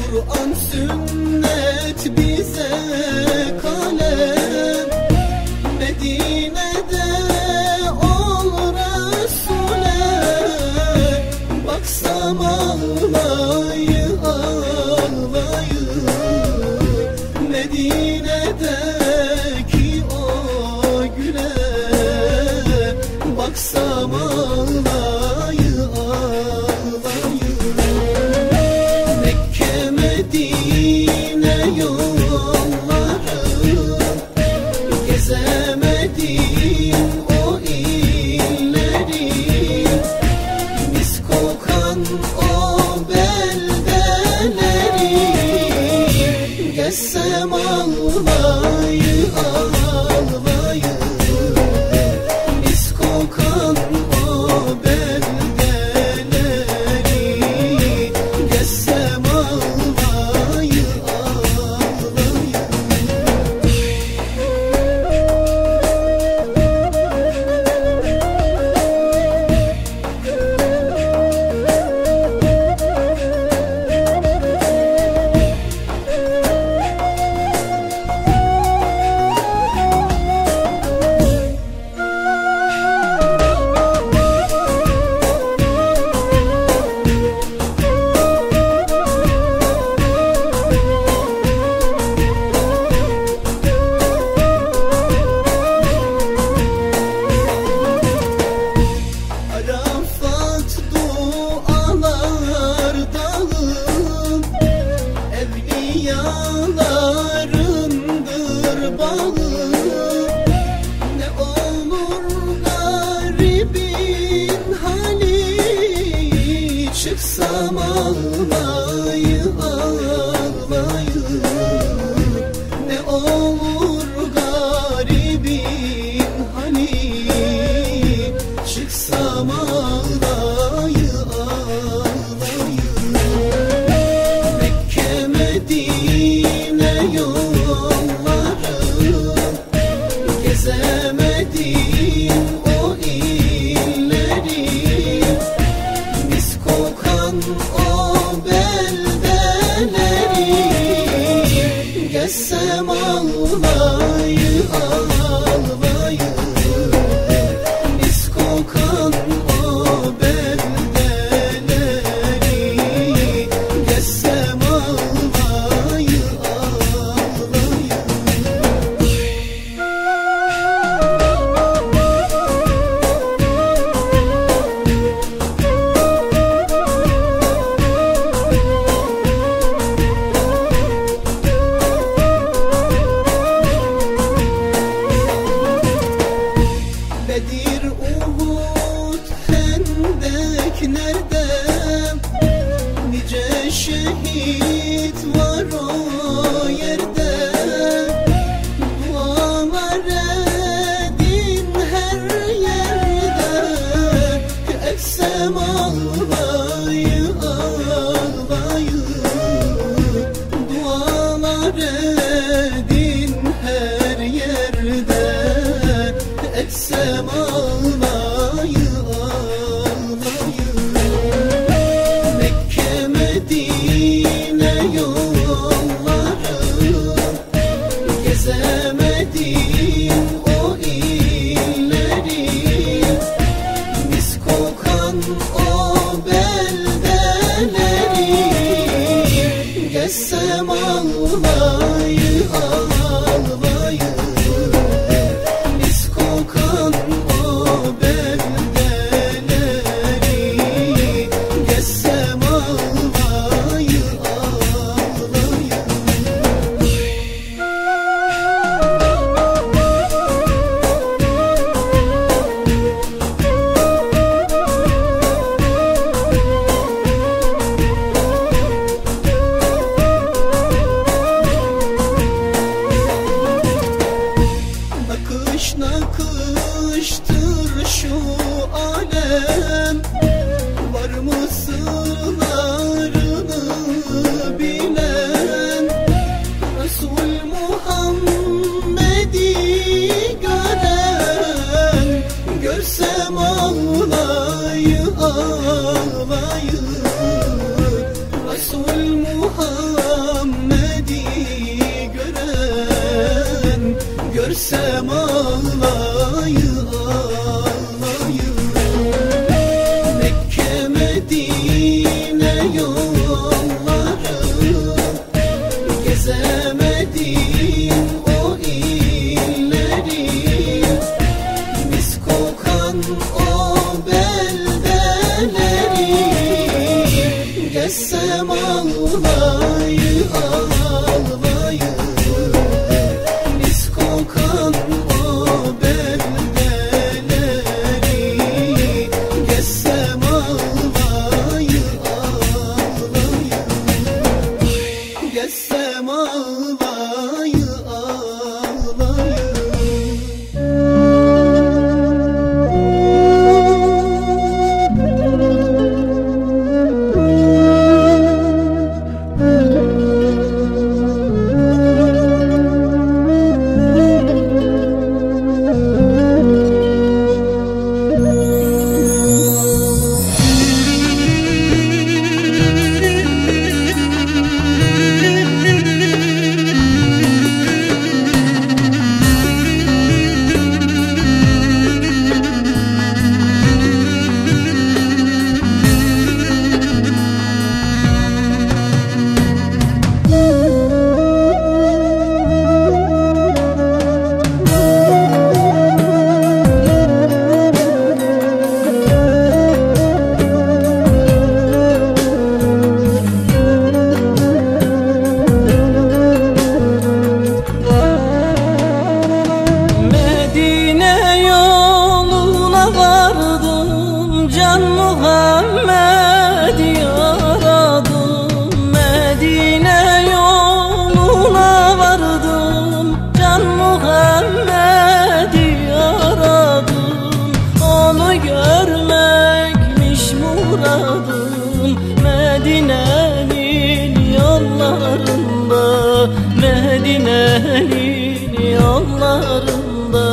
Kur'an sünnet bize kalem, Medine'de ol Resul'e. Baksam ağlayı ağlayı, Medine'deki o güle. Baksam ağlayı ağlayı, Mekke Medine yolları, gezemedim o illeri. Mis kokan o beldeleri, gezsem ağlayı ağlayı. Mis kokan o beldeleri, gezsem ağlayı ağlayı. Arafat dualar dağı, evliyalarındır bağı. Ne olur garibin hali, çıksam ağlayı ağlayı. Ne olur garibin hali, çıksam ağlayı ağlayı. Mekke Medine yolları, gezemedim o illeri. Mis kokan o beldeleri, gezsem ağlayı ağlayı. Mis kokan o beldeleri, gezsem ağlayı ağlayı. Bedir, Uhud, Hendek nerede? Nice şehit var o yerde. Dualar edin her yerde, etsem ağlayı ağlayı. Dualar edin her yerde, etsem ağlayı ağlayı. Mekke Medine yolları, gezemedim o illeri. Mis kokan o beldeleri, gezsem ağlayı ağlayı. Mis kokan o beldeleri, gezsem ağlayı ağlayı. Nakış nakıştır şu alem, var mı sırlarını bilen? Resul Muhammed'i gören, görsem ağlayı ağlayı. Resul Muhammed yollarında, Medine'nin yollarında.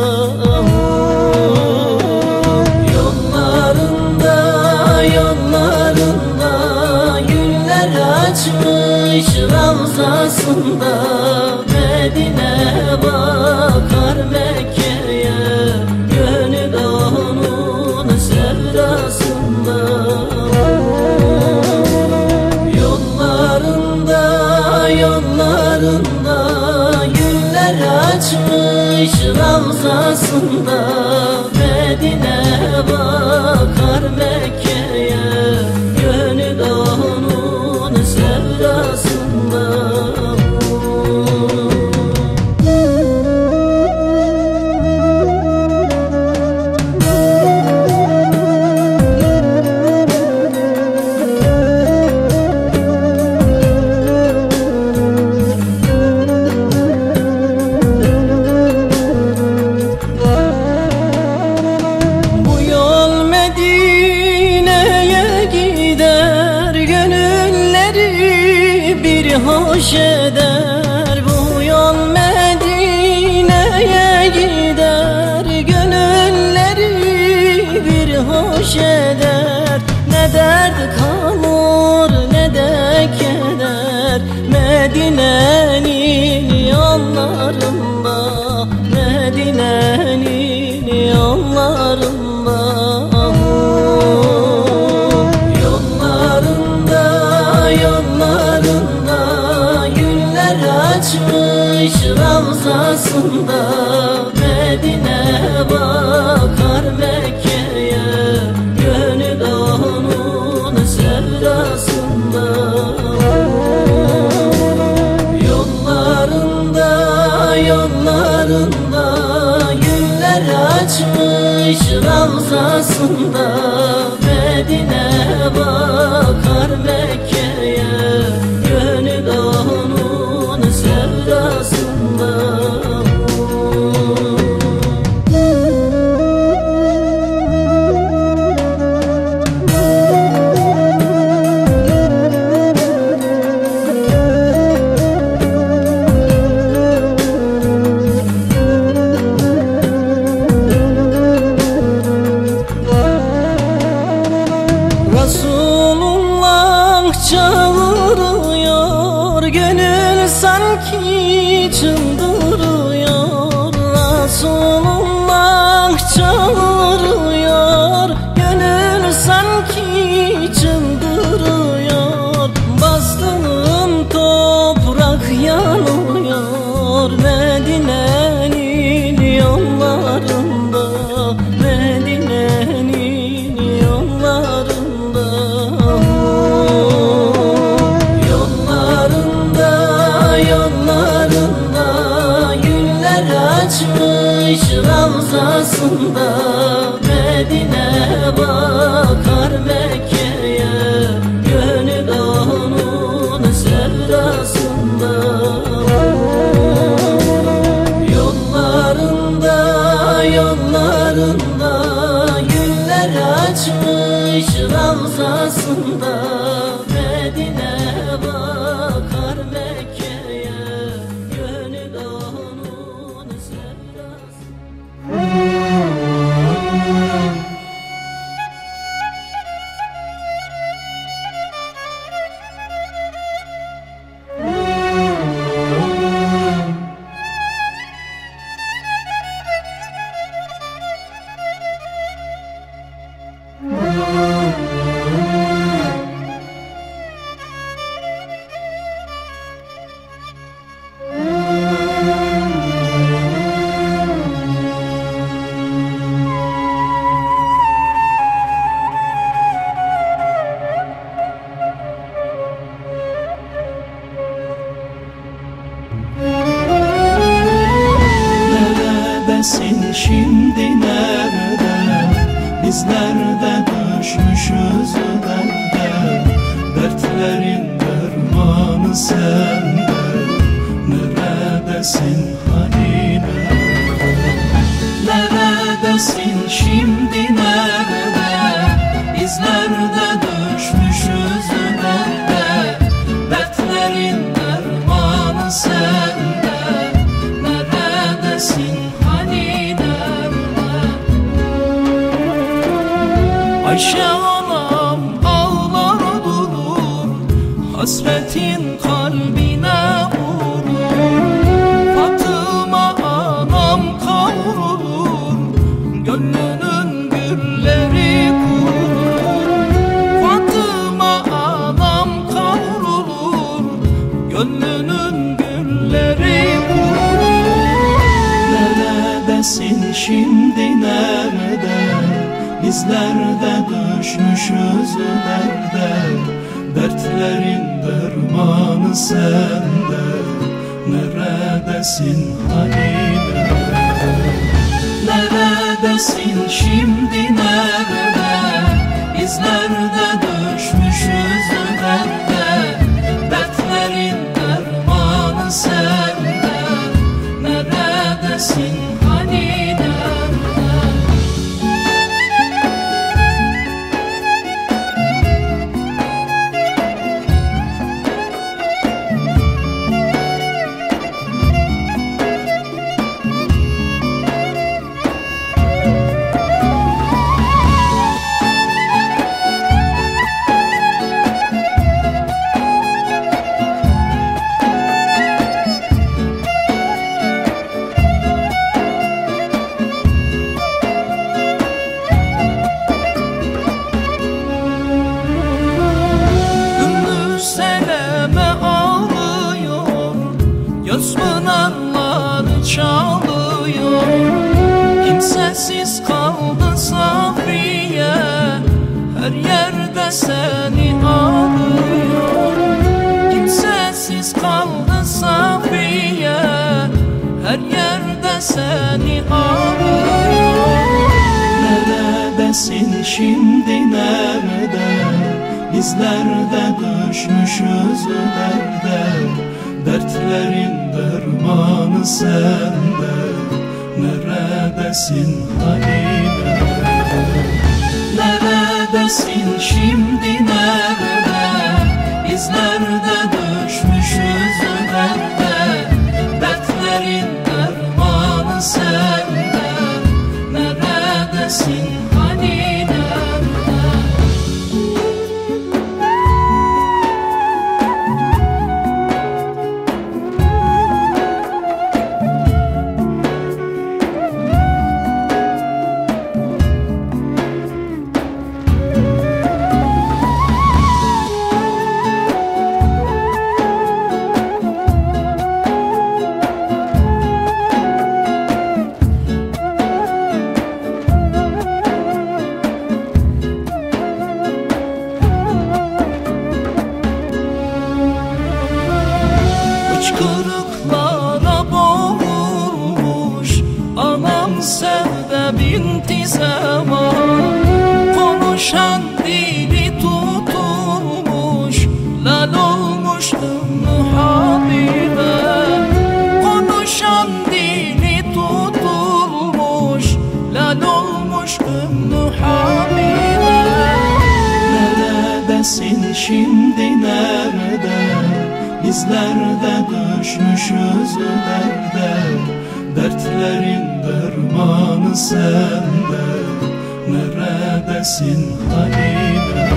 Yollarında, yollarında güller açmış ravzasında. Medine bakar Mekke'ye, gönül onun sevdasında. Yollarında, yollarında güller açmış ravzasında. Medine bakar Mekke'ye, gönül onun sevdasında. Hoş eder bu yol, Medine'ye gider, gönülleri bir hoş eder. Ne dert kalır ne de keder, Medine'nin yollarında, Medine'nin yollarında. Yollarında, yollarında açmış ravzasında. Medine bakar Mekke'ye, gönül onun sevdasında. Yollarında, yollarında güller açmış ravzasında. Medine bakar Mekke'ye, gönül onun sevdasında. Resulullah çağırıyor, gönül sanki çıldırıyor. Resulullah çağırıyor, gönül sanki çıldırıyor. Bastığım toprak yanıyor, Medine'nin yollarında, Medine'nin yollarında. Yollarında, yollarında güller açmış ravzasında. Medine bakar Mekke'ye, gönül onun sevdasında. Yollarında, yollarında güller açmış ravzasında. Medine bakar Mekke'ye, gönül onun sevdasında. Ayşe anam ağlar durur, hasretin kalbine vurur. Fatıma anam kavrulur, gönlünün gülleri kurur. Fatıma anam kavrulur, gönlünün gülleri kurur. Neredesin şimdi, nerede? Bizler de düşmüşüz derde, dertlerin dermanı sende. Neredesin Halime? Neredesin şimdi, nerede? Bizler de düşmüşüz derde, dertlerin dermanı sende. Neredesin Halime? Çalıyor, kimsesiz kaldı Safiye, her yerde seni arıyor. Kimsesiz kaldı Safiye, her yerde seni arıyor. Neredesin şimdi, nerede? Bizler de düşmüşüz derde, dertlerin dermanı sende. Neredesin Halime? Neredesin şimdi, nerede? Bizler de düşmüşüz derde, dertlerin dermanı sende. Neredesin Halime? Kırıklara boğulmuş anam Sevde binti Zaman. Konuşan dili tutulmuş, lal olmuş Ümmü Habibe. Konuşan dili tutulmuş, lal olmuş Ümmü Habibe. Neredesin şimdi, nerede? Bizler de düşmüşüz derde, dertlerin dermanı sende. Neredesin Halime?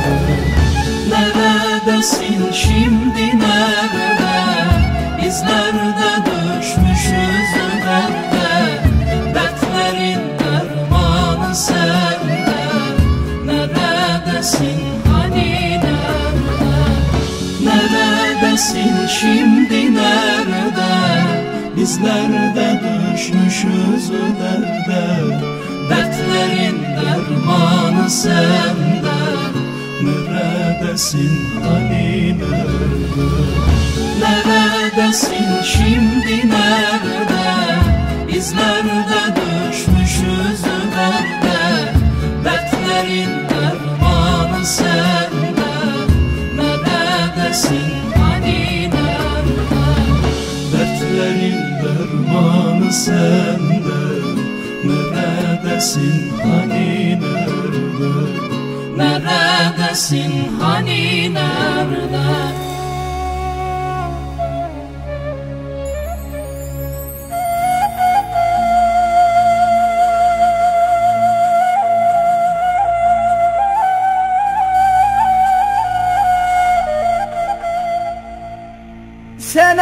Neredesin şimdi, nerede? Bizler de düşmüşüz derde, dertlerin dermanı sende. Neredesin Halime? Neredesin şimdi, nerede? Bizler de düşmüşüz derde, dertlerin dermanı sende. Neredesin Halime? Neredesin şimdi, nerede? Bizler de düşmüşüz derde, dertlerin dermanı sende. Neredesin Halime? Dertlerin dermanı sende. Neredesin Halime? Neredesin hani nerede? Sen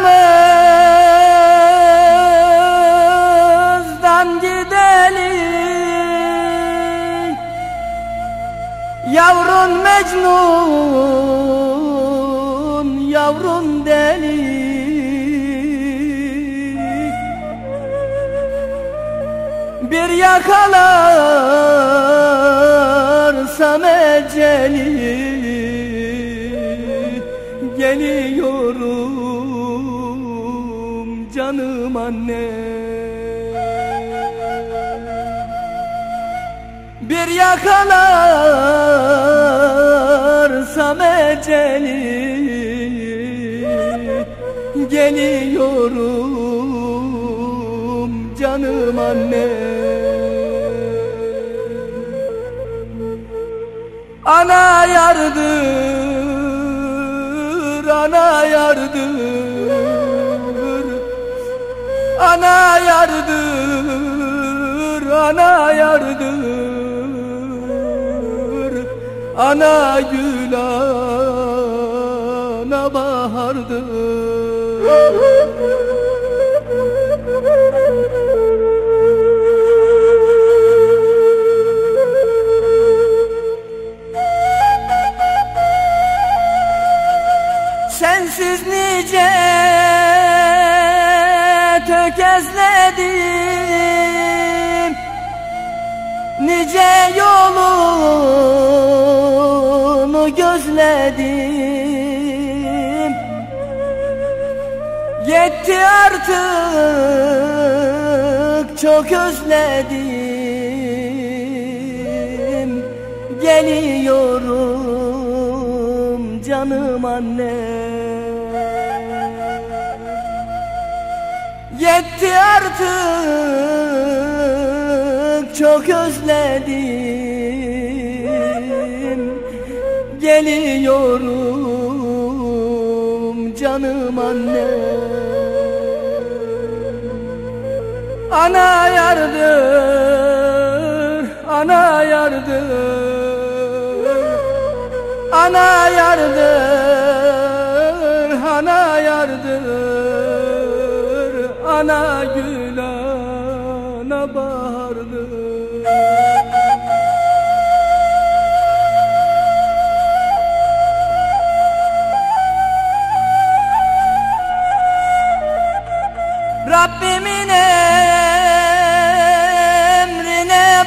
aramızdan gidelim, yavrun Mecnun, yavrun deli. Bir yakalarsam eceli, geliyorum canım anne. Bir yakalarsam eceli, geliyorum canım anne. Ana yardır, ana yardır, ana yardır, ana yardır, ana gül, ana bahardır. Sensiz nice tökezledim, nice yolunu gözledim. Yetti artık, çok özledim. Geliyorum canım anne. Yetti artık, çok özledim. Geliyorum canım anne. Ana yardır, ana yardır, ana yardır, ana yardır, ana gül, ana bahardır. Rabbimin emrine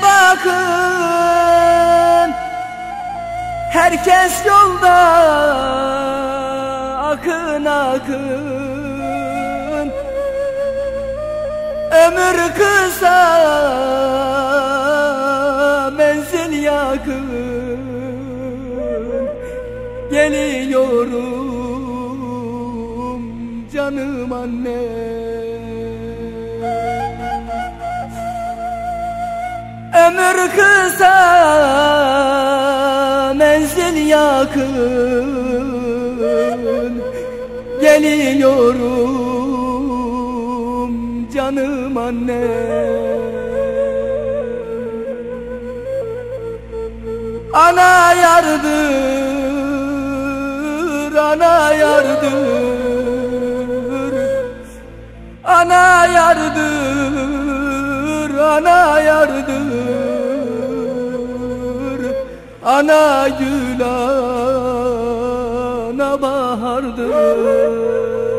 bakın, herkes yolda akın akın. Ömür kısa, menzil yakın. Geliyorum canım anne. Ömür kısa, menzil yakın. Geliyorum canım anne. Ana yardır, ana yardır, ana yardır, ana yardır, ana gül, ana bahardır.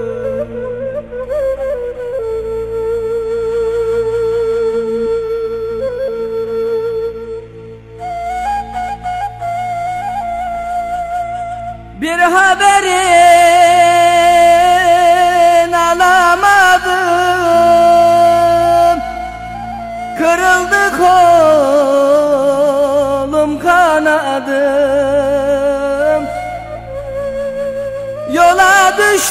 Bir haberin alamadım, kırıldı kolum kanadım. Yola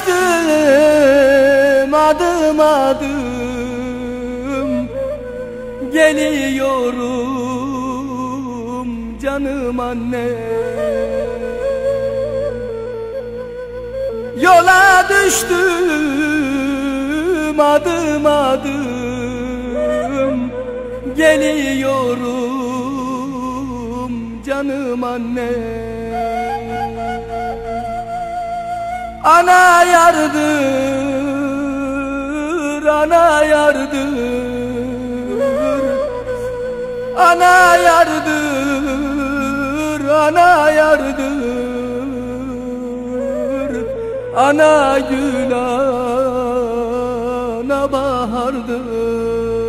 düştüm adım adım. Geliyorum canım anne. Yola düştüm adım adım. Geliyorum canım anne. Ana yardır, ana yardır, ana yardır, ana yardır, ana gül, ana bahardır.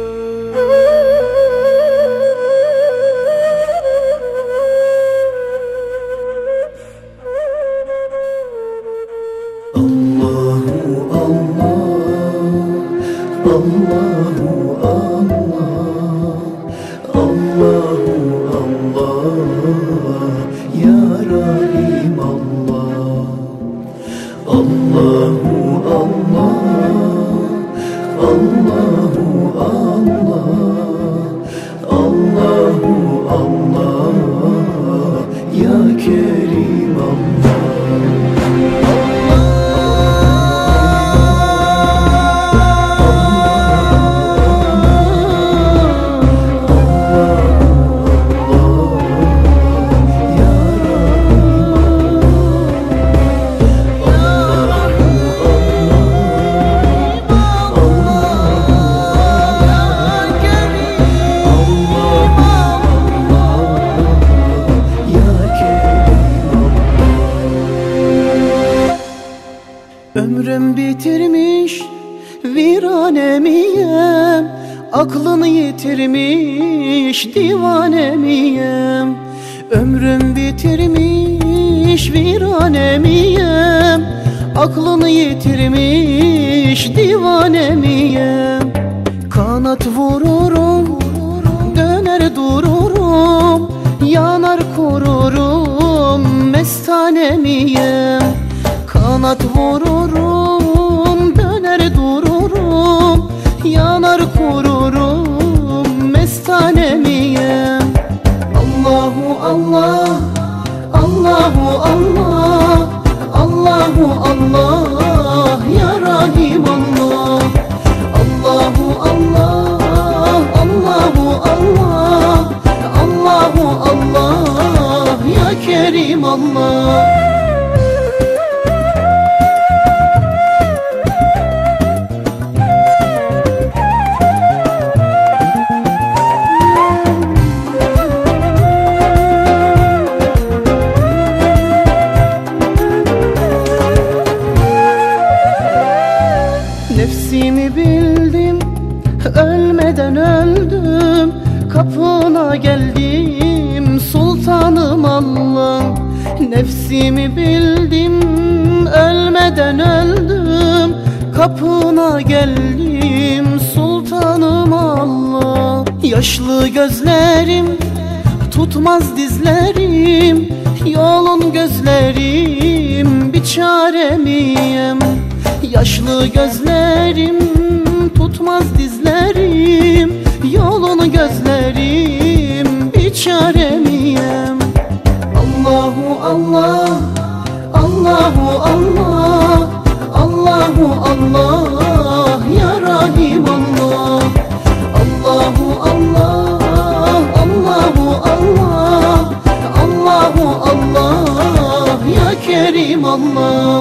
Ömrüm bitirmiş viranemiyem, aklını yitirmiş divanemiyem. Ömrüm bitirmiş viranemiyem, aklını yitirmiş divanemiyem. Kanat vururum, döner dururum, yanar kururum, mestanemiyem. Kanat vururum, döner dururum, yanar kururum, mestanemiyem. Allahu Allah, Allahu Allah, Allahu Allah, ya Rahim Allah. Allahu Allah, Allahu Allah, Allahu Allah, ya Kerim Allah. Nefsimi bildim, ölmeden öldüm, kapına geldim sultanım Allah. Nefsimi bildim, ölmeden öldüm, kapına geldim sultanım Allah. Yaşlı gözlerim tutmaz dizlerim, yolun gözlerim bir çaremiyem. Yaşlı gözlerim tutmaz dizlerim, yolunu gözlerim bir çaremiyem. Allahu Allah, Allahu Allah, Allahu Allah, ya Rahim Allah. Allahu Allah, Allahu Allah, Allahu Allah, ya Kerim Allah.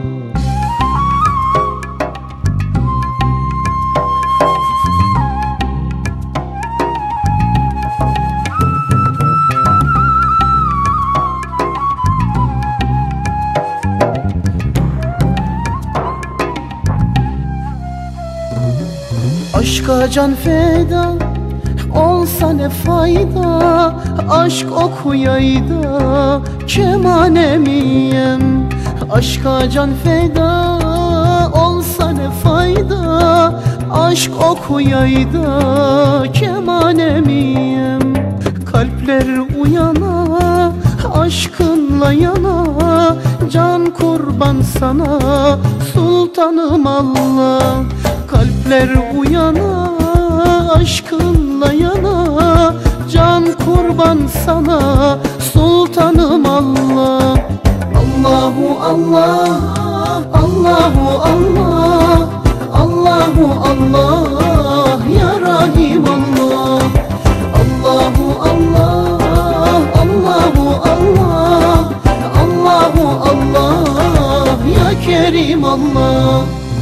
Aşka can feda olsa ne fayda, aşk okuyayda kemanemiyem. Aşka can feda olsa ne fayda, aşk okuyayda kemanemiyem. Kalpler uyana, aşkınla yana, can kurban sana sultanım Allah. Kalpler uyana, aşkınla yana, can kurban sana sultanım Allah. Allahu Allah, Allahu Allah, Allahu Allah, ya Rahim Allah. Allahu Allah, Allahu Allah, Allahu Allah, ya Kerim. Allah.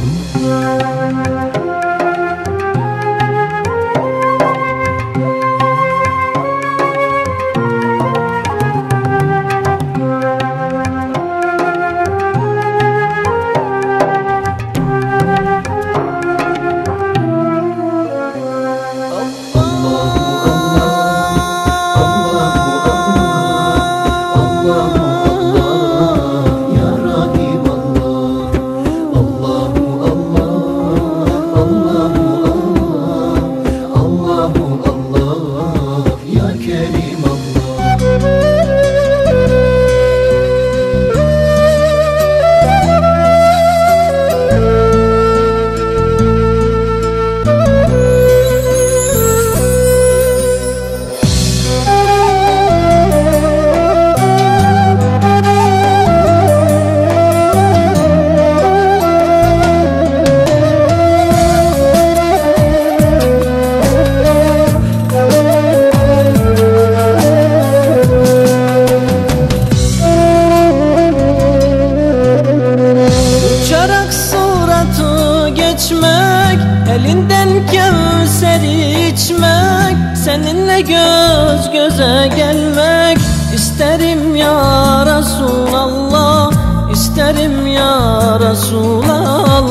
Elinden kevser içmek, seninle göz göze gelmek isterim ya Resulallah, isterim ya Resulallah.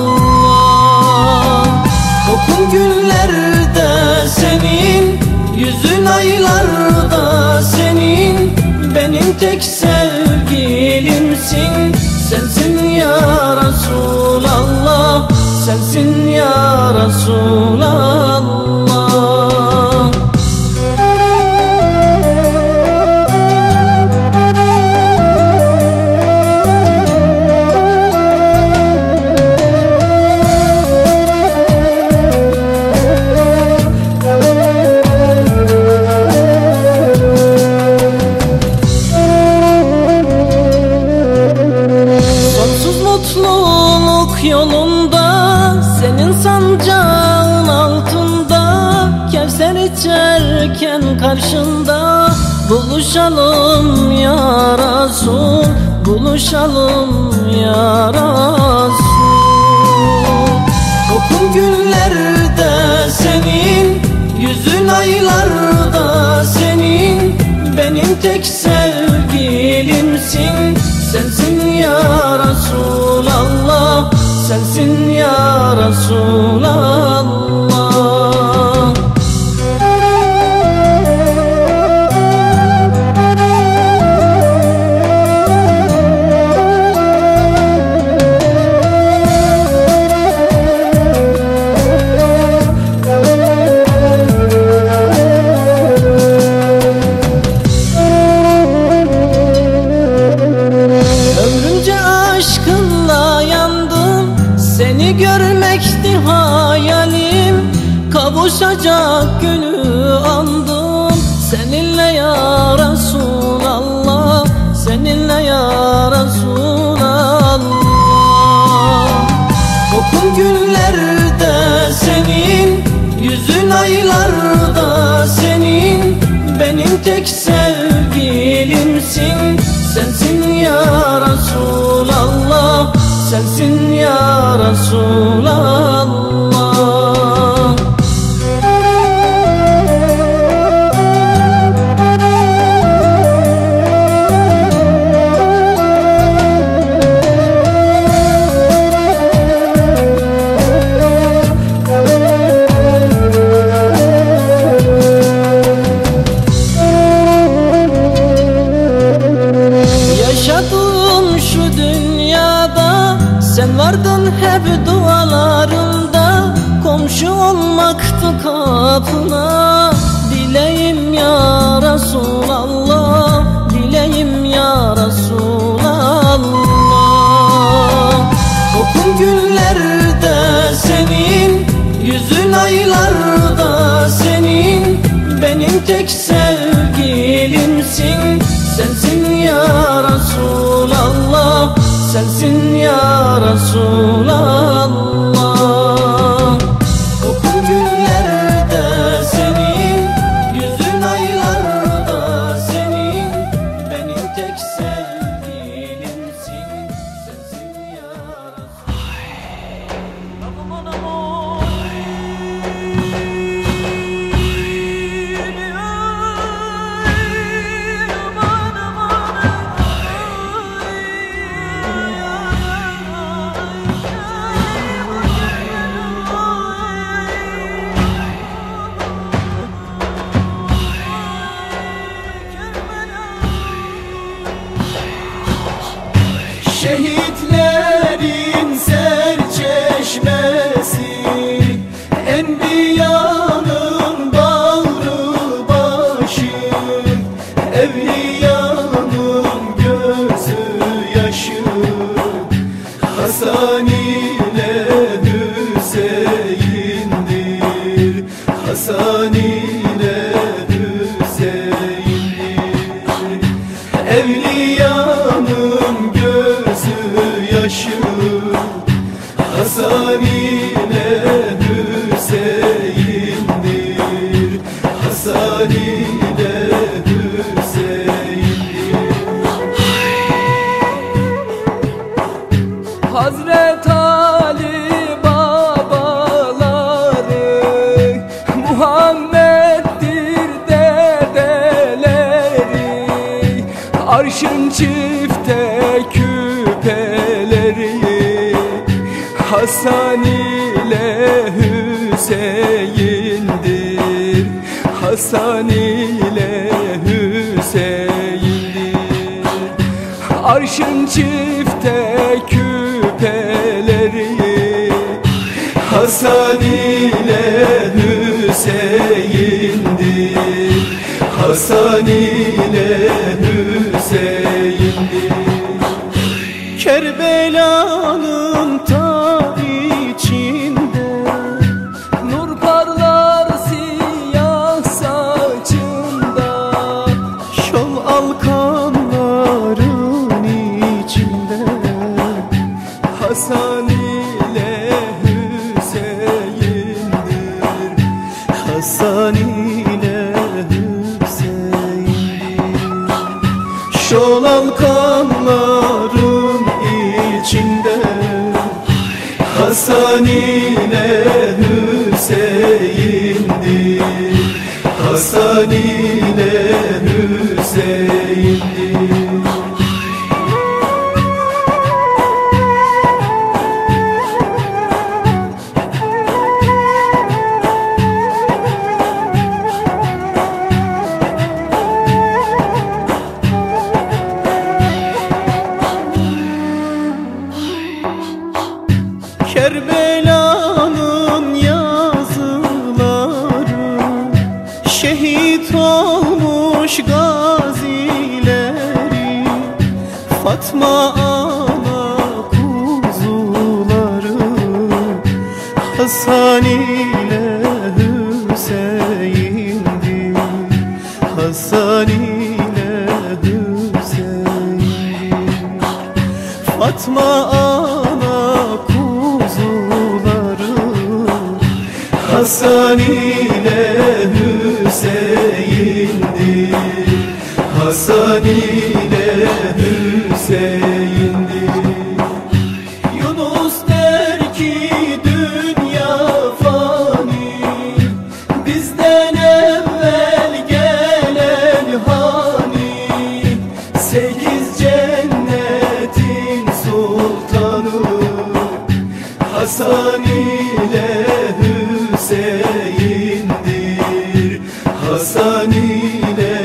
Kokun günlerde senin, yüzün aylarda senin, benim tek sevgilimsin. Sensin ya Resulallah, sensin ya Resulallah. Sonsuz mutluluk yolunda, senin sancağın altında, Kevser içerken karşında, buluşalım ya Resul, buluşalım ya Resul. Kokun günlerde senin, yüzün aylarda senin, benim tek sevgilimsin. Sensin ya Resulallah, sensin ya Resulallah. Seni görmekti hayalim, kavuşacak günü andım. Seninle ya Resulallah, seninle ya Resulallah. Kokun günlerde senin, yüzün aylarda senin, benim tek sevgilimsin. Sensin ya Resulallah, sensin ya Resulallah. Yaşadığım şu dünyada sen vardın hep dualarımda, komşu olmaktı kapına. Dileyim ya Resulallah, dileyim ya Resulallah. Kokun günlerde senin, yüzün aylarda senin, benim tek sevgilimsin. Sensin ya Resulallah, sensin ya Resulallah. Kokun günlerde senin, yüzün aylarda senin, benim tek sevgilimsin. Sensin ya Resulallah. Hasan ile Hüseyin'dir, Hasan ile Hüseyin'dir. Hazret Ali babaları, Muhammed'dir dedeleri, arşın çifte küpeleri, Hasan ile Hüseyin'dir, Hasan ile Hüseyin'dir. Arşın çifte küpeleri, Hasan ile Hüseyin'dir, Hasan ile Hüseyin'dir. Kerbela'nın ta içinde nur parlar siyah saçında, şol alkanların içinde Hasan ile Hüseyin'dir, Hasan ile Hüseyin'dir. Şol alkanların içinde Hasan ile Hüseyin'dir, Hasan ile Hüseyin'dir. Kerbela'nın yazıları, şehit olmuş gazileri, Fatma ana kuzuları, Hasan ile Hüseyin'dir, Hasan ile Hüseyin'dir. Fatma ana kuzuları, Hasan ile Hüseyin'dir, Hasan ile Hüseyin'dir. Yunus der ki dünya fani, bizden evvel gelen hani, 8 cennetin sultanı, Hasan ile Hüseyin'dir, Hasan ile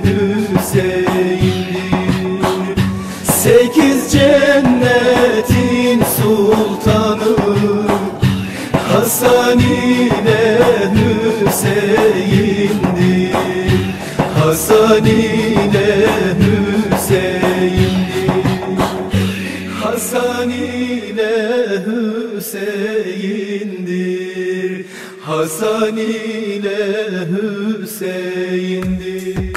Hüseyin'dir. 8 cennetin sultanı, Hasan ile Hüseyin'dir, Hasan ile Hüseyin'dir. Hasan ile Hüseyin'dir, Hasan ile Hüseyin'dir.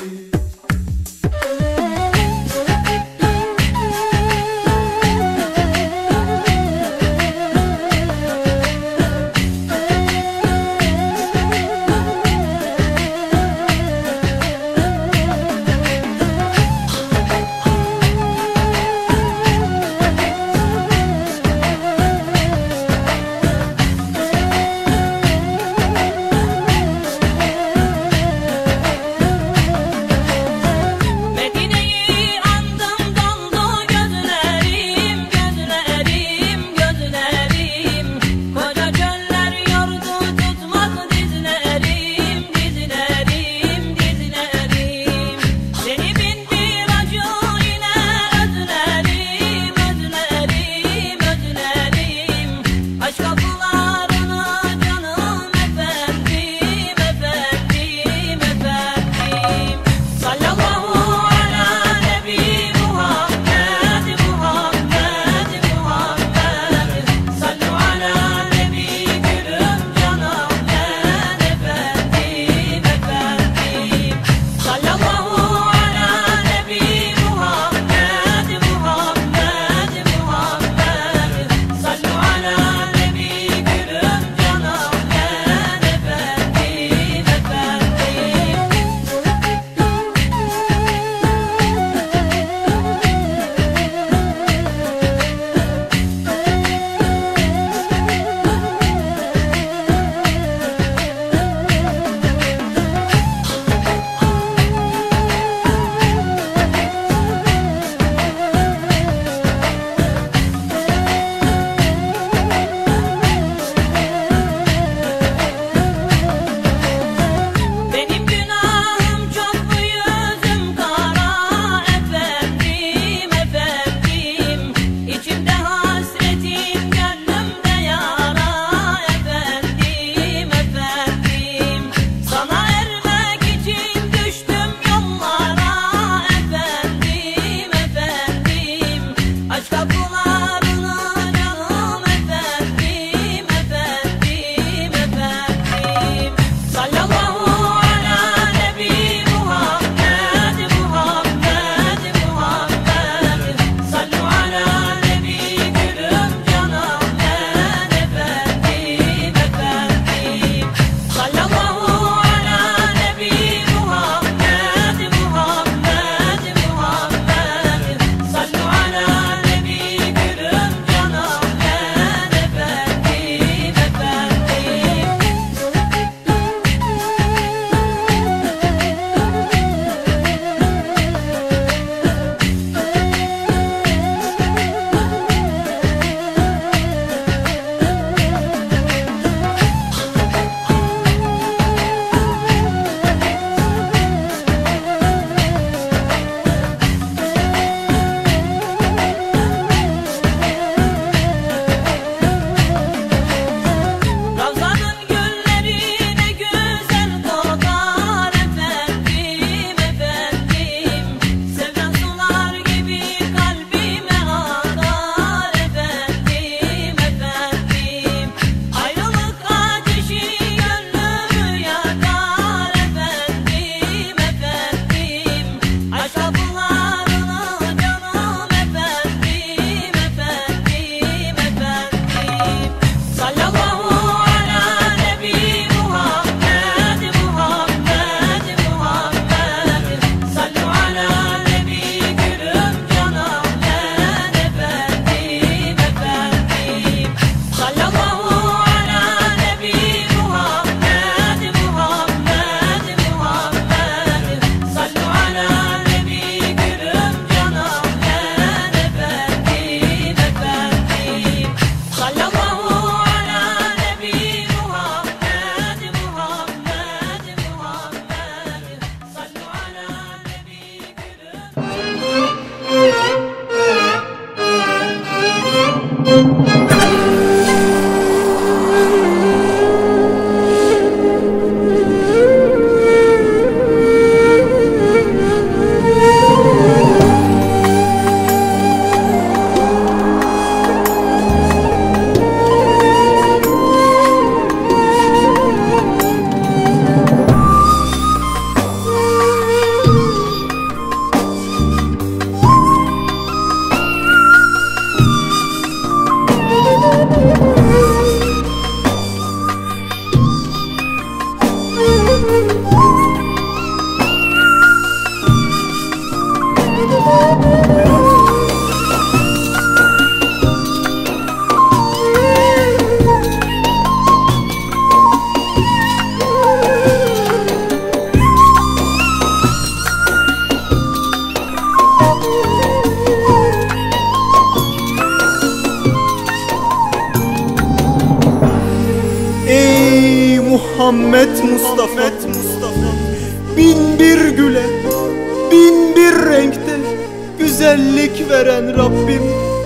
Ey Muhammed Mustafa, bin bir güle, bin bir renkte güzellik veren Rabbim,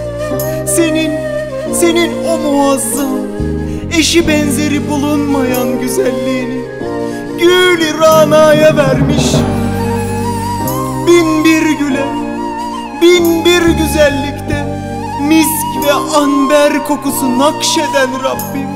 senin o muazzam, eşi benzeri bulunmayan güzelliğini Gül-i Rana'ya vermiş. Bin bir güle, bin bir güzellikte misk ve amber kokusu nakşeden Rabbim,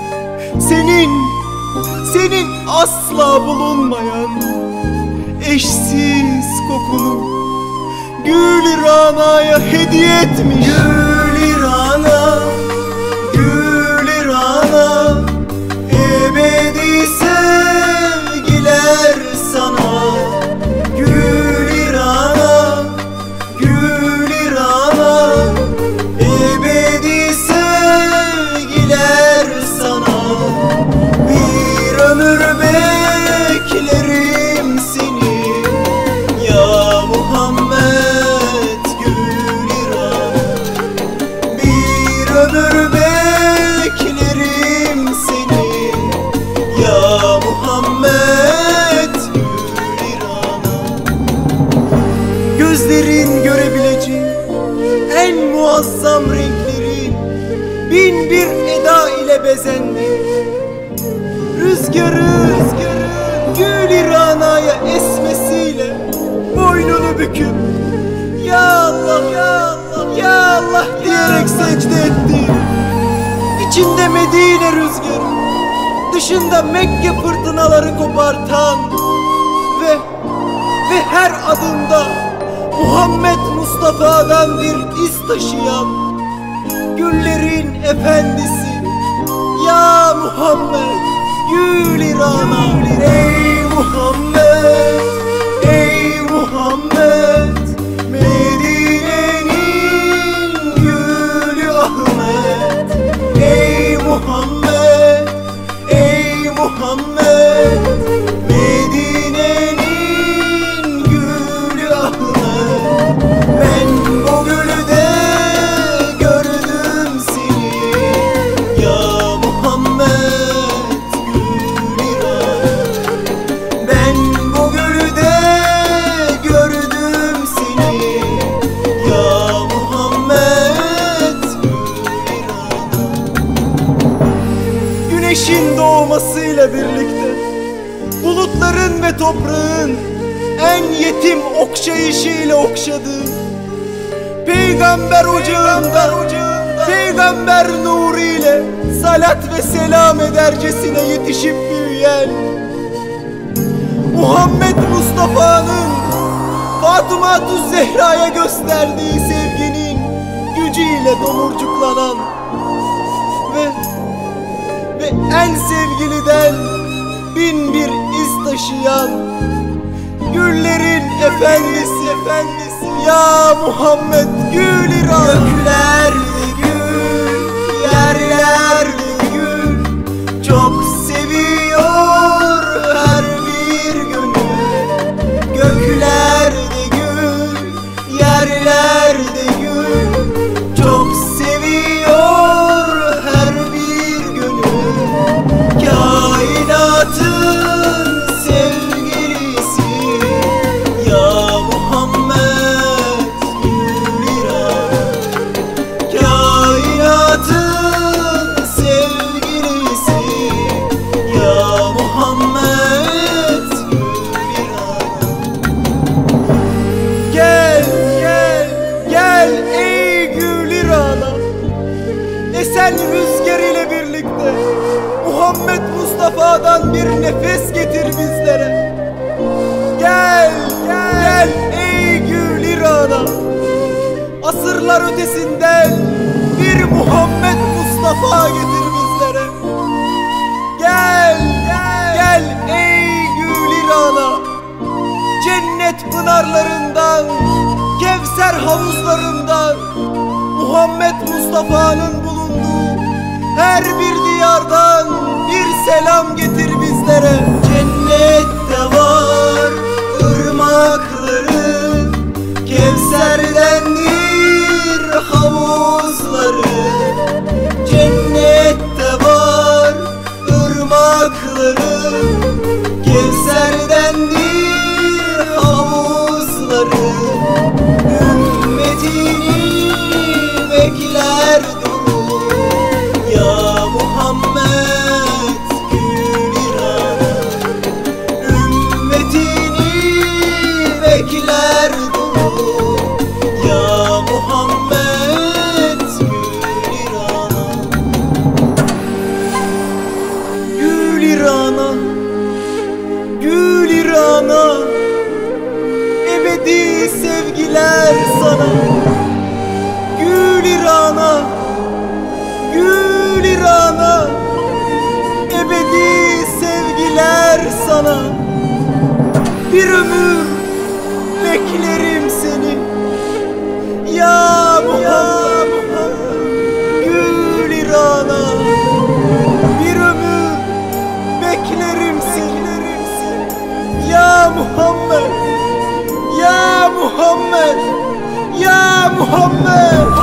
senin asla bulunmayan eşsiz kokunu Gül-i Rana'ya hediye etmiş. Gül-i Rana, Gül-i Rana, ebedi sevgiler sana. Gül-i Rana, Gül-i Rana, ebedi sevgiler sana. Bir ömür beklerim seni ya Muhammed Gül-i Rana. Bir ömür beklerim seni ya Muhammed Gül-i Rana. Gözlerin görebileceği en muazzam renklerin bin bir eda ile bezendi. Rüzgarın Gül-i Rana'ya esmesiyle boynunu büküp ya Allah, ya Allah, ya Allah diyerek secde etti. İçinde Medine rüzgarı, dışında Mekke fırtınaları kopartan ve her adımda Muhammed Mustafa'dan bir iz taşıyan güllerin efendisi ya Muhammed Gül-i Rana. Ey Muhammed, ey Muhammed, Medine'nin gülü Ahmet. Ey Muhammed, ey Muhammed, Medine'nin gülü Ahmet. Ben bu gülde gördüm seni ya Muhammed Gül-i Rana. Ben bu gülde gördüm seni ya Muhammed Gül-i Rana. Güneşin doğmasıyla birlikte bulutların ve toprağın en yetim okşayışıyla okşadığı Peygamber ocağında Peygamber nuru ile salat ve selam edercesine yetişip büyüyen Muhammed Mustafa'nın Fatıma-tü Zehra'ya gösterdiği sevginin gücüyle domurcuklanan ve en sevgiliden bin bir iz taşıyan güllerin efendisi ya Muhammed Gül-i Rana. Göklerde gül, yerlerde gül, çok seviyor her bir gönül. Göklerde gül, yerlerde gül, çok seviyor her bir gönül. Kainatın sevgilisi ya Muhammed Gül-i Rana. Kainatın sevgilisi ya Muhammed Gül-i Rana. Gel, gel, gel ey Gül-i Rana. Esen rüzgar ile birlikte Muhammed Mustafa'dan bir nefes getir bizlere. Gel, gel ey Gül-i Rana. Asırlar ötesinden bir Muhammed Mustafa getir bizlere. Gel, gel ey Gül-i Rana. Cennet pınarlarından, Kevser havuzlarından Muhammed Mustafa'nın bulunduğu her bir diyardan bir selam getir bizlere. Cennette var ırmakları, Kevser'dendir havuzları. Cennette var sana. Bir ömür beklerim seni. Ya Muhammed Gül İran'a. Bir ömür beklerim seni. Ya Muhammed, ya Muhammed, ya Muhammed.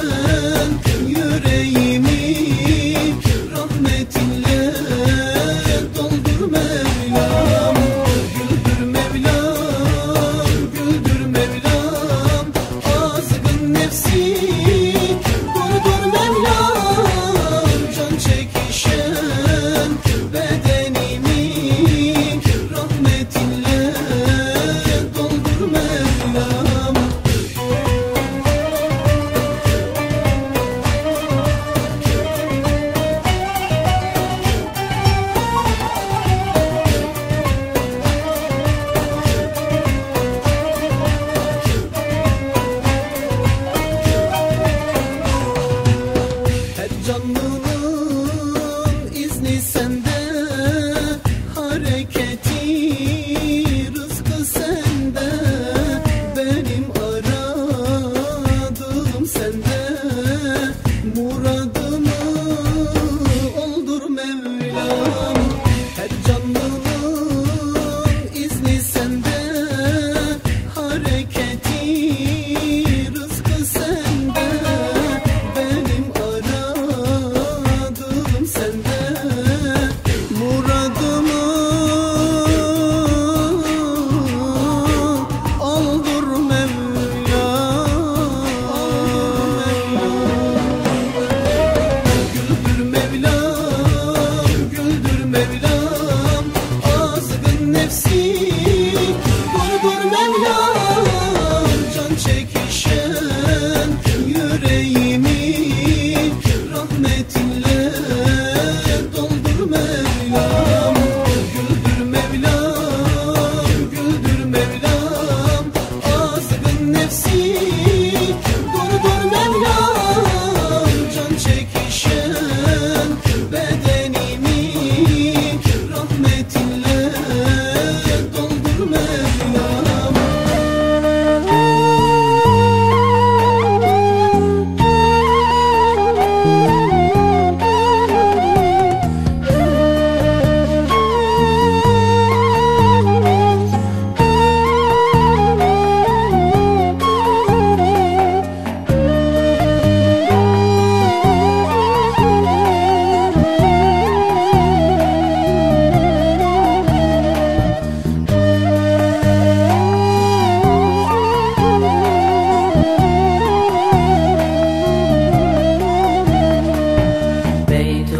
Yüreğimi rahmetinle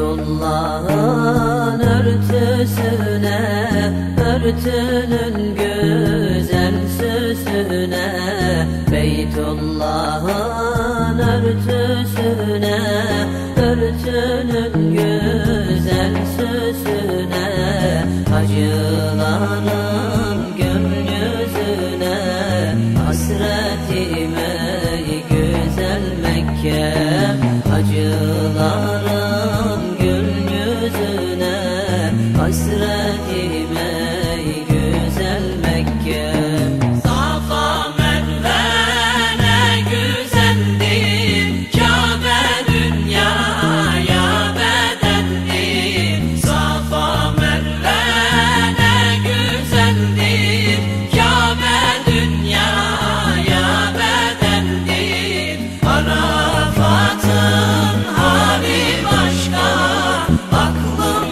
Beytullah'ın örtüsüne, örtünün güzel süsüne, Beytullah'ın örtüsüne, örtünün güzel süsüne, hacıların gül yüzüne, hasretime güzel Mekke, hacıların gül yüzüne, hasretime güzel Mekke. Safa Merve ne güzeldir, Kabe dünyaya bedendir. Safa Merve ne güzeldir, Kabe dünyaya bedendir. Arafat'ın hali başka, aklım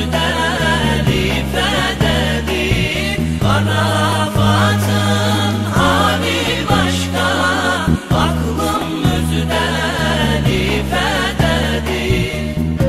müzdelifededir. Arafat'ın hali başka, aklım müzdelifededir.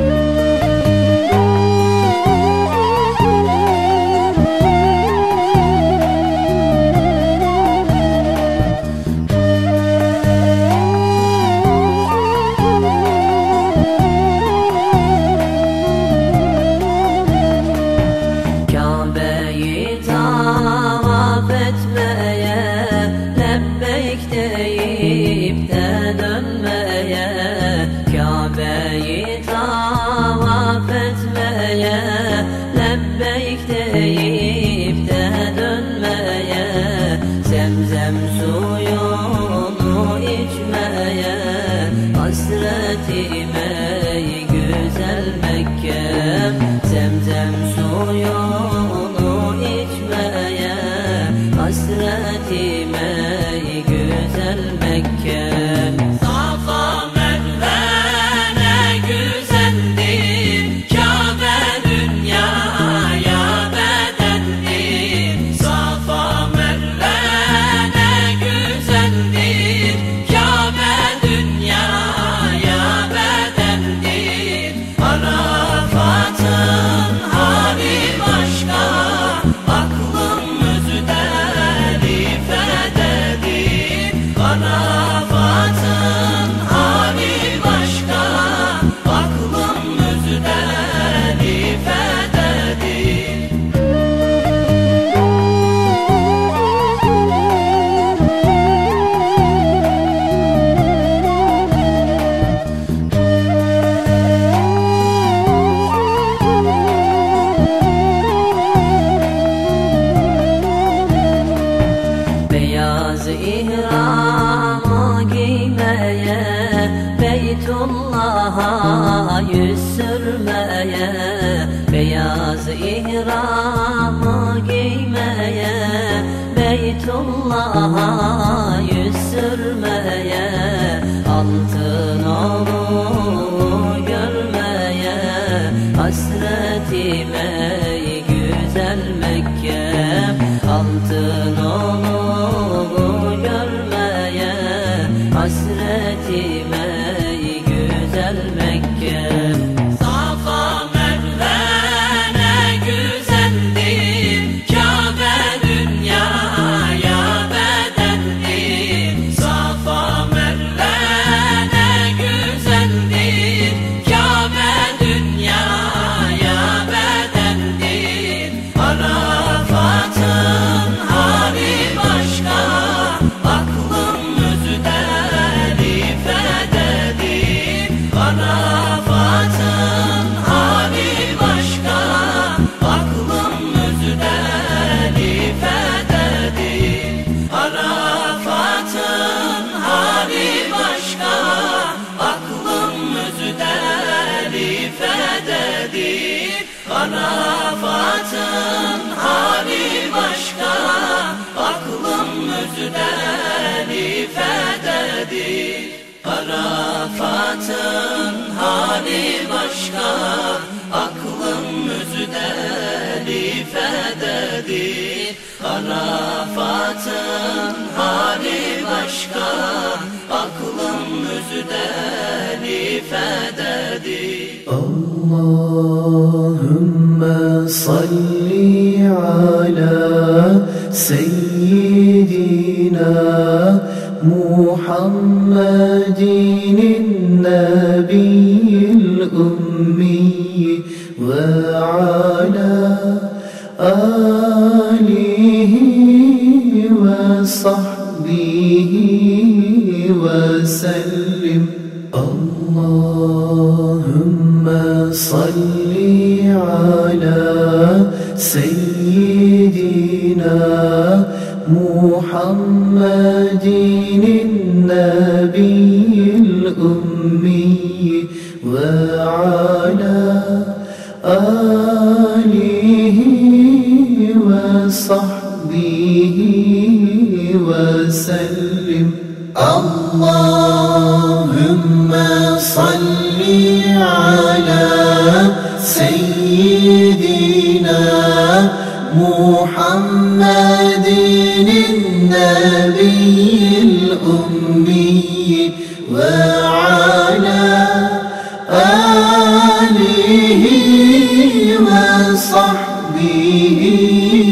Kabe'yi tavaf etmeye, lebbeyk deyip de dönmeye, Kabe'yi tavaf etmeye, lebbeyk deyip de dönmeye, Zemzem suyunu içmeye, hasretime güzel Mekke, Zemzem suyunu içmeye, hasretime güzel Mekke. Safa Merve ne güzeldir, Kabe dünyaya bedendir. Safa Merve ne güzeldir, Kabe dünyaya bedendir. Arafat'ın hali başka, aklım müzdelifededir. Arafat'ın hali başka, aklım müzdelifededir. Beyaz ihramı giymeye, Beytullah'a yüz sürmeye, beyaz ihramı giymeye, Beytullah'a yüz sürmeye, altın onu görmeye, hasretime güzel Mekke, altın onu görmeye, hasretime güzel Mekke. Safa Merve ne güzeldir, Kabe dünyaya bedendir. Safa Merve ne güzeldir, Kabe dünyaya bedendir. Arafat'ın hali başka, aklım müzdelifededir. Arafat'ın hali başka, aklım müzdelifededir. Arafat'ın hali başka, aklım müzdelifededir. Arafat'ın hali başka, aklım müzdelifededir. Arafat'ın hali başka, aklım müzdelifededir. Arafat'ın hali başka, aklım müzdelifededir. فددي اللهم صل على سيدنا محمد النبي الأمي وعلى آله وصحبه وسلم اللهم صل على سيدنا محمد النبي الأمي وعلى آله وصحبه وسلم اللهم صل على سيدنا محمد النبي الأمي وعلى آله وصحبه